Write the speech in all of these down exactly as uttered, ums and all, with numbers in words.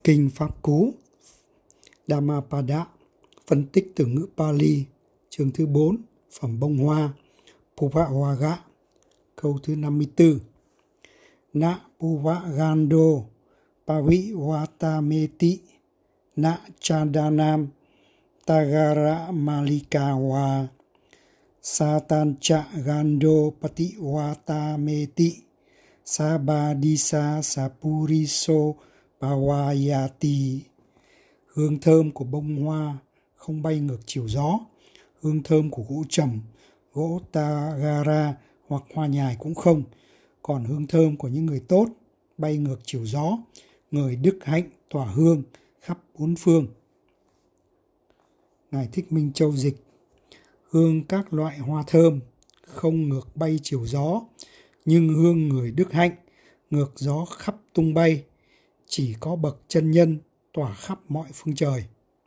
Kinh Pháp Cú Dhammapada, phân tích từ ngữ Pali, chương thứ bốn, phẩm bông hoa, Puvavaga, câu thứ năm mươi tư. Na Puvagando Pavivatameti Na Chandanam Tagara Malikawa Satancha Gando Pativatameti Sabadisa Sapuriso Pavayati. Hương thơm của bông hoa không bay ngược chiều gió. Hương thơm của gỗ trầm, gỗ Tagara hoặc hoa nhài cũng không. Còn hương thơm của những người tốt bay ngược chiều gió. Người đức hạnh tỏa hương khắp bốn phương. Ngài Thích Minh Châu dịch: hương các loại hoa thơm không ngược bay chiều gió, nhưng hương người đức hạnh ngược gió khắp tung bay. Chỉ có bậc chân nhân tỏa khắp mọi phương trời.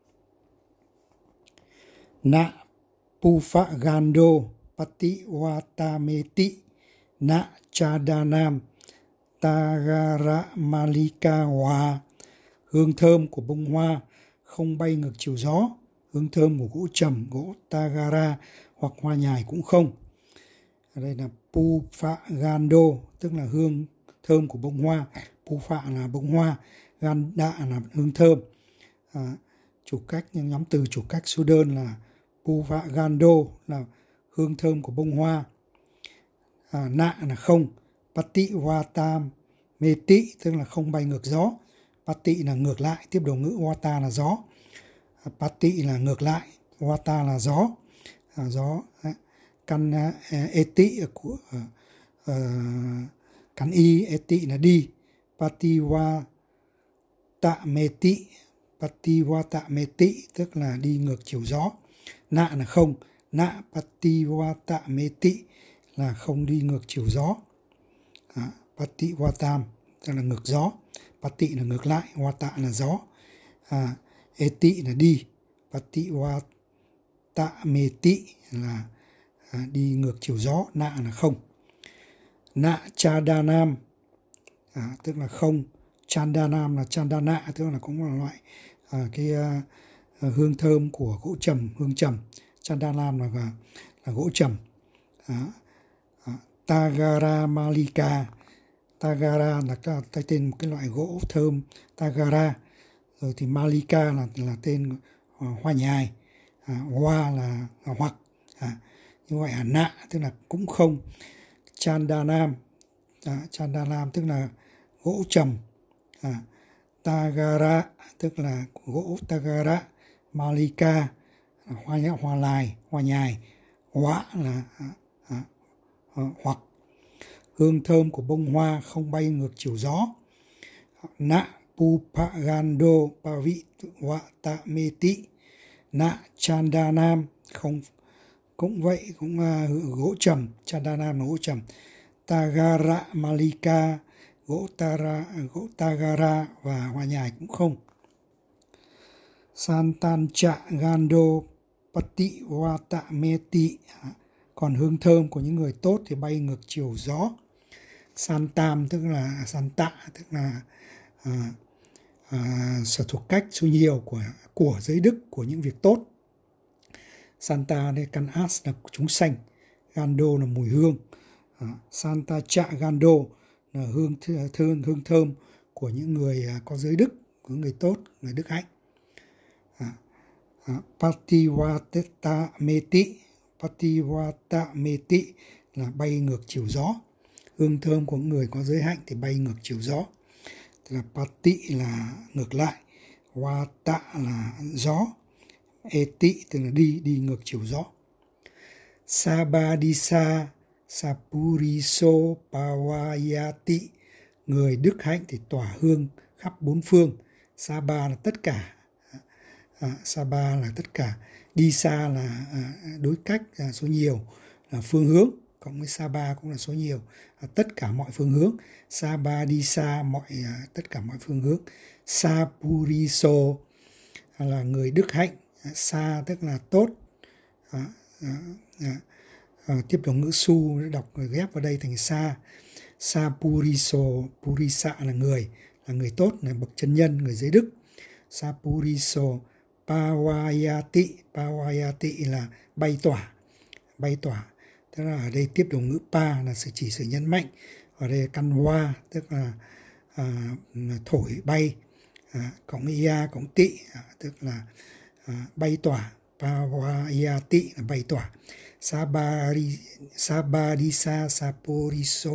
Na Puvagando Pativatameti Na Chandanam Tagara Malikawa. Hương thơm của bông hoa không bay ngược chiều gió. Hương thơm của gỗ trầm, gỗ Tagara hoặc hoa nhài cũng không. Ở đây là Puvagando, tức là hương thơm của bông hoa. Puva là bông hoa, Ganda là hương thơm. À, chủ cách, nhóm từ chủ cách số đơn là Puvagando là hương thơm của bông hoa. À, nạ là không. Pativatameti tức là không bay ngược gió. Pati là ngược lại, tiếp đầu ngữ vata là gió. À, Pati là ngược lại, vata là gió. À, gió. À, căn uh, eti của uh, uh, căn y, eti là đi. Pativatameti Pativatameti tức là đi ngược chiều gió. Nạ là không. Nạ Pativatameti là không đi ngược chiều gió. À, Pativatam tức là ngược gió. Pati là ngược lại, Vata là gió. À, eti là đi. Pativatameti là à, đi ngược chiều gió. Nạ là không. Nạ Chandanam à, tức là không. Chandanam là Chandana, tức là cũng là loại à, cái à, hương thơm của gỗ trầm, hương trầm. Chandanam là, là, là gỗ trầm. À, à, Tagara Malika, Tagara là cái tên một cái loại gỗ thơm Tagara. Rồi thì Malika là là tên uh, hoa nhài. À, hoa là, là hoặc. À, như vậy là nạ tức là cũng không. Chandanam, à, Chandanam tức là gỗ trầm. À, Tagara tức là gỗ Tagara. Malika hoa nhài, hoa lai, hoa nhài. Hóa là à, à, à, hoặc. Hương thơm của bông hoa không bay ngược chiều gió. Na Puvagando Pavivatameti Na Chandanam không cũng vậy, cũng uh, gỗ trầm. Chandanam là gỗ trầm. Tagara Malika gỗ tara, gỗ Tagara và hoa nhài cũng không. Santancha Gando Pativatameti, còn hương thơm của những người tốt thì bay ngược chiều gió. Santam tức là Santa tức là à, à, sở thuộc cách số nhiều của của giới đức, của những việc tốt. Santa đây căn as là chúng sanh. Gando là mùi hương. À, Santa cha Gando là hương thơm, hương thơm của những người có giới đức, của người tốt, người đức hạnh. À, à, Pativatameti Pativatameti là bay ngược chiều gió. Hương thơm của người có giới hạnh thì bay ngược chiều gió. Tức là Pati là ngược lại, Vata là gió, Eti tức là đi, đi ngược chiều gió. Sabadisa Sapuriso Pavayati, người đức hạnh thì tỏa hương khắp bốn phương. Saba là tất cả. À, Saba là tất cả. Disa là à, đối cách, là số nhiều, là phương hướng. Cộng với Saba cũng là số nhiều. À, tất cả mọi phương hướng. Saba Disa mọi à, tất cả mọi phương hướng. Sapuriso là người đức hạnh. À, Sa tức là tốt. À, à, à, à, tiếp đồng ngữ su đọc ghép vào đây thành sa. Sapuriso, Purisa là người, là người tốt, là bậc chân nhân, người giới đức. Sapuriso pawayati, pawayati là bay tỏa, bay tỏa. Tức là ở đây tiếp động ngữ pa là sự chỉ sự nhấn mạnh. Ở đây căn hoa tức là à, thổi bay, à, cộng ia cộng tị, à, tức là à, bay tỏa. Pawayati là bay tỏa. Sabari, Sabarisa Sapuriso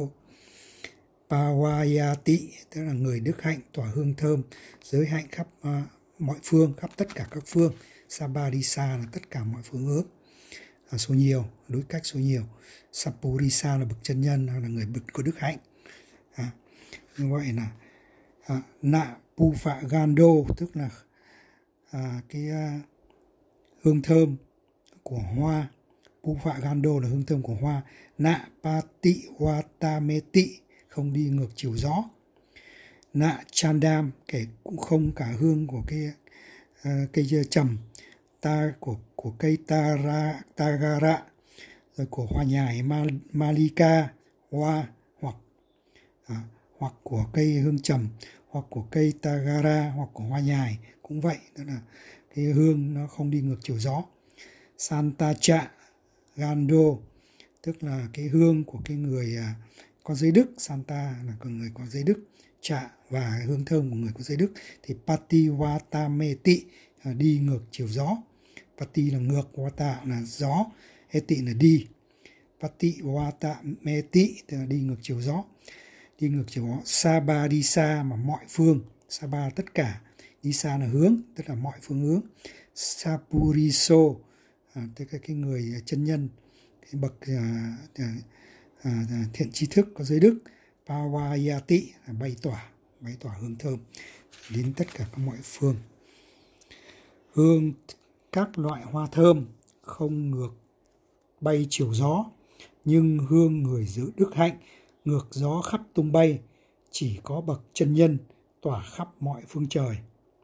Pawayati tức là người đức hạnh, tỏa hương thơm, giới hạnh khắp uh, mọi phương, khắp tất cả các phương. Sabarisa là tất cả mọi phương hướng, à, số nhiều, đối cách số nhiều. Sapurisa là bậc chân nhân, là người bậc có đức hạnh. À, như vậy là à, nạ pu phạ gando tức là à, cái uh, hương thơm của hoa. Pu phạ gando là hương thơm của hoa. Nạ pati watameti không đi ngược chiều gió. Nạ chandam kể cũng không cả hương của cái uh, cây trầm, ta của của cây tara, tagara, rồi của hoa nhài malika hoa, hoặc à, hoặc của cây hương trầm, hoặc của cây tagara, hoặc của hoa nhài cũng vậy, tức là cái hương nó không đi ngược chiều gió. Santa cha gando tức là cái hương của cái người à, có giới đức. Santa là của người có giới đức, trạ và hương thơm của người có giới đức. Thì patiwatameti là đi ngược chiều gió. Pati là ngược, wata là gió, eti là đi. Patiwatameti tức là đi ngược chiều gió. Đi ngược chiều gió. Sabadisa mà mọi phương, saba tất cả, disa là hướng, tức là mọi phương hướng. Sapuriso à, tức là cái người chân nhân, cái bậc à, à, à, thiện tri thức có giới đức. Pawayati là bay tỏa, bay tỏa hương thơm đến tất cả các mọi phương. Hương các loại hoa thơm không ngược bay chiều gió, nhưng hương người giữ đức hạnh ngược gió khắp tung bay, chỉ có bậc chân nhân tỏa khắp mọi phương trời.